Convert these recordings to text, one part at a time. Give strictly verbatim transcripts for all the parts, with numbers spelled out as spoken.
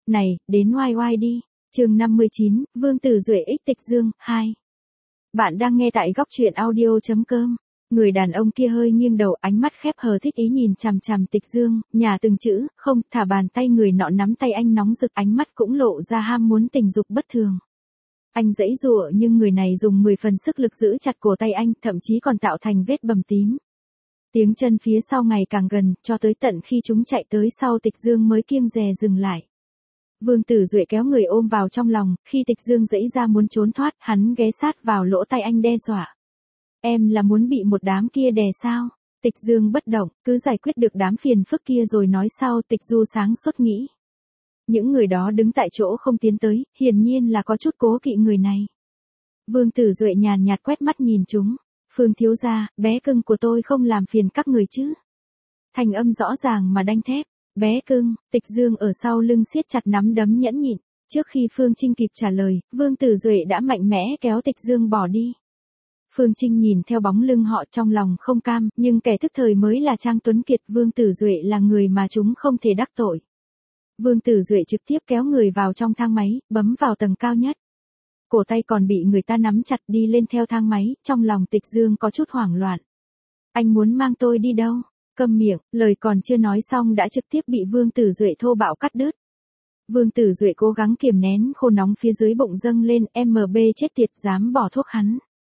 Này, đến oai oai đi. Chương năm mươi chín, Vương Tử Duệ ích Tịch Dương, hai. Bạn đang nghe tại góc truyện audio chấm com. Người đàn ông kia hơi nghiêng đầu, ánh mắt khép hờ thích ý nhìn chằm chằm Tịch Dương, nhả từng chữ, không, thả bàn tay người nọ nắm tay anh nóng rực, ánh mắt cũng lộ ra ham muốn tình dục bất thường. Anh giãy giụa nhưng người này dùng mười phần sức lực giữ chặt cổ tay anh, thậm chí còn tạo thành vết bầm tím. Tiếng chân phía sau ngày càng gần, cho tới tận khi chúng chạy tới sau Tịch Dương mới kiêng dè dừng lại. Vương Tử Duệ kéo người ôm vào trong lòng, khi Tịch Dương giãy ra muốn trốn thoát, hắn ghé sát vào lỗ tai anh đe dọa. Em là muốn bị một đám kia đè sao? Tịch Dương bất động, cứ giải quyết được đám phiền phức kia rồi nói sau. Tịch Du sáng suốt nghĩ. Những người đó đứng tại chỗ không tiến tới, hiển nhiên là có chút cố kỵ người này. Vương Tử Duệ nhàn nhạt quét mắt nhìn chúng. Phương thiếu gia, bé cưng của tôi không làm phiền các người chứ? Thành âm rõ ràng mà đanh thép. Bé cưng, Tịch Dương ở sau lưng siết chặt nắm đấm nhẫn nhịn. Trước khi Phương Trinh kịp trả lời, Vương Tử Duệ đã mạnh mẽ kéo Tịch Dương bỏ đi. Phương Trinh nhìn theo bóng lưng họ trong lòng không cam, nhưng kẻ thức thời mới là Trang Tuấn Kiệt. Vương Tử Duệ là người mà chúng không thể đắc tội. Vương Tử Duệ trực tiếp kéo người vào trong thang máy, bấm vào tầng cao nhất. Cổ tay còn bị người ta nắm chặt, đi lên theo thang máy, trong lòng Tịch Dương có chút hoảng loạn. Anh muốn mang tôi đi đâu? Câm miệng, lời còn chưa nói xong đã trực tiếp bị Vương Tử Duệ thô bạo cắt đứt. Vương Tử Duệ cố gắng kiềm nén khô nóng phía dưới bụng dâng lên, em bê chết tiệt dám bỏ thuốc hắn.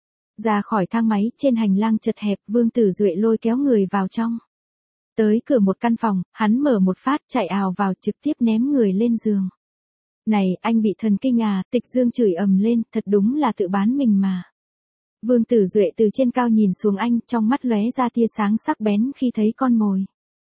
Ra khỏi thang máy, trên hành lang chật hẹp, Vương Tử Duệ lôi kéo người vào trong. Tới cửa một căn phòng, hắn mở một phát, chạy ào vào, trực tiếp ném người lên giường. Này, anh bị thần kinh à? Tịch Dương chửi ầm lên, thật đúng là tự bán mình mà. Vương Tử Duệ từ trên cao nhìn xuống anh, trong mắt lóe ra tia sáng sắc bén khi thấy con mồi.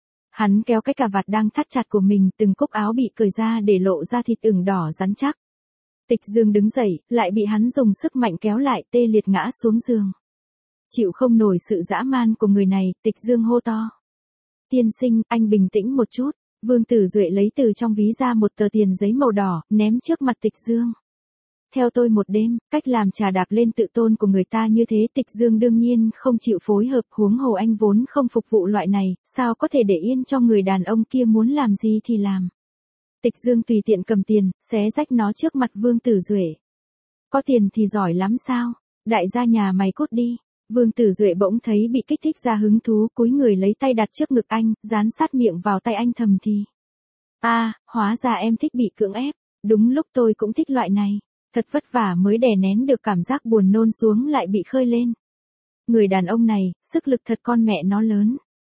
Hắn kéo cái cà vạt đang thắt chặt của mình, từng cúc áo bị cởi ra để lộ ra thịt ửng đỏ rắn chắc. Tịch Dương đứng dậy, lại bị hắn dùng sức mạnh kéo lại, tê liệt ngã xuống giường. Chịu không nổi sự dã man của người này, Tịch Dương hô to. Tiên sinh, anh bình tĩnh một chút. Vương Tử Duệ lấy từ trong ví ra một tờ tiền giấy màu đỏ, ném trước mặt Tịch Dương. Theo tôi một đêm, cách làm trà đạp lên tự tôn của người ta như thế. Tịch Dương đương nhiên không chịu phối hợp, huống hồ anh vốn không phục vụ loại này, sao có thể để yên cho người đàn ông kia muốn làm gì thì làm. Tịch Dương tùy tiện cầm tiền, xé rách nó trước mặt Vương Tử Duệ. Có tiền thì giỏi lắm sao? Đại gia nhà mày cút đi. Vương Tử Duệ bỗng thấy bị kích thích ra hứng thú, cúi người lấy tay đặt trước ngực anh, dán sát miệng vào tay anh thầm thì. A, à, hóa ra em thích bị cưỡng ép, đúng lúc tôi cũng thích loại này. Thật vất vả mới đè nén được cảm giác buồn nôn xuống lại bị khơi lên. Người đàn ông này, sức lực thật con mẹ nó lớn.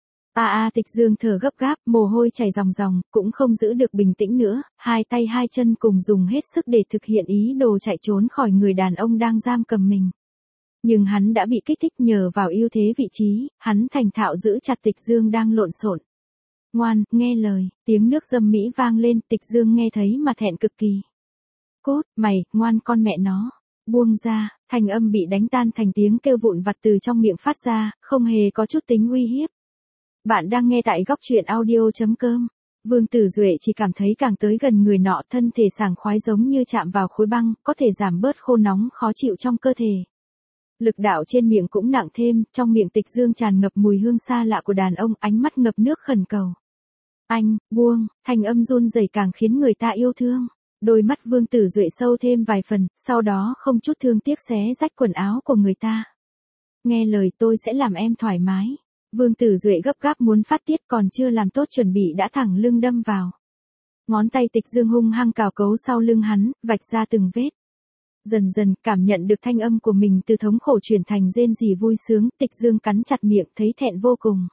A a Tịch Dương thở gấp gáp, mồ hôi chảy ròng ròng, cũng không giữ được bình tĩnh nữa, hai tay hai chân cùng dùng hết sức để thực hiện ý đồ chạy trốn khỏi người đàn ông đang giam cầm mình. Nhưng hắn đã bị kích thích, nhờ vào ưu thế vị trí, hắn thành thạo giữ chặt Tịch Dương đang lộn xộn. Ngoan, nghe lời, tiếng nước dâm mỹ vang lên, Tịch Dương nghe thấy mà thẹn cực kỳ. Cốt, mày, ngoan con mẹ nó. Buông ra, thanh âm bị đánh tan thành tiếng kêu vụn vặt từ trong miệng phát ra, không hề có chút tính uy hiếp. Bạn đang nghe tại góc truyện audio chấm com. Vương Tử Duệ chỉ cảm thấy càng tới gần người nọ, thân thể sảng khoái giống như chạm vào khối băng, có thể giảm bớt khô nóng khó chịu trong cơ thể. Lực đạo trên miệng cũng nặng thêm, trong miệng Tịch Dương tràn ngập mùi hương xa lạ của đàn ông, ánh mắt ngập nước khẩn cầu. Anh, buông, thanh âm run rẩy càng khiến người ta yêu thương. Đôi mắt Vương Tử Duệ sâu thêm vài phần, sau đó không chút thương tiếc xé rách quần áo của người ta. Nghe lời tôi sẽ làm em thoải mái. Vương Tử Duệ gấp gáp muốn phát tiết, còn chưa làm tốt chuẩn bị đã thẳng lưng đâm vào. Ngón tay Tịch Dương hung hăng cào cấu sau lưng hắn, vạch ra từng vết. Dần dần, cảm nhận được thanh âm của mình từ thống khổ chuyển thành rên rỉ vui sướng, Tịch Dương cắn chặt miệng, thấy thẹn vô cùng.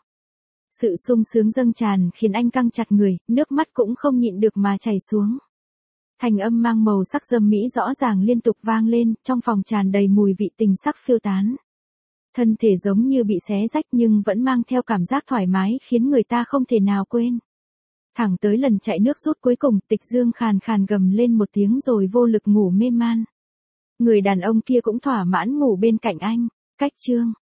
Sự sung sướng dâng tràn khiến anh căng chặt người, nước mắt cũng không nhịn được mà chảy xuống. Thành âm mang màu sắc dâm mỹ rõ ràng liên tục vang lên, trong phòng tràn đầy mùi vị tình sắc phiêu tán. Thân thể giống như bị xé rách nhưng vẫn mang theo cảm giác thoải mái khiến người ta không thể nào quên. Thẳng tới lần chạy nước rút cuối cùng, Tịch Dương khàn khàn gầm lên một tiếng rồi vô lực ngủ mê man. Người đàn ông kia cũng thỏa mãn ngủ bên cạnh anh. Cách chương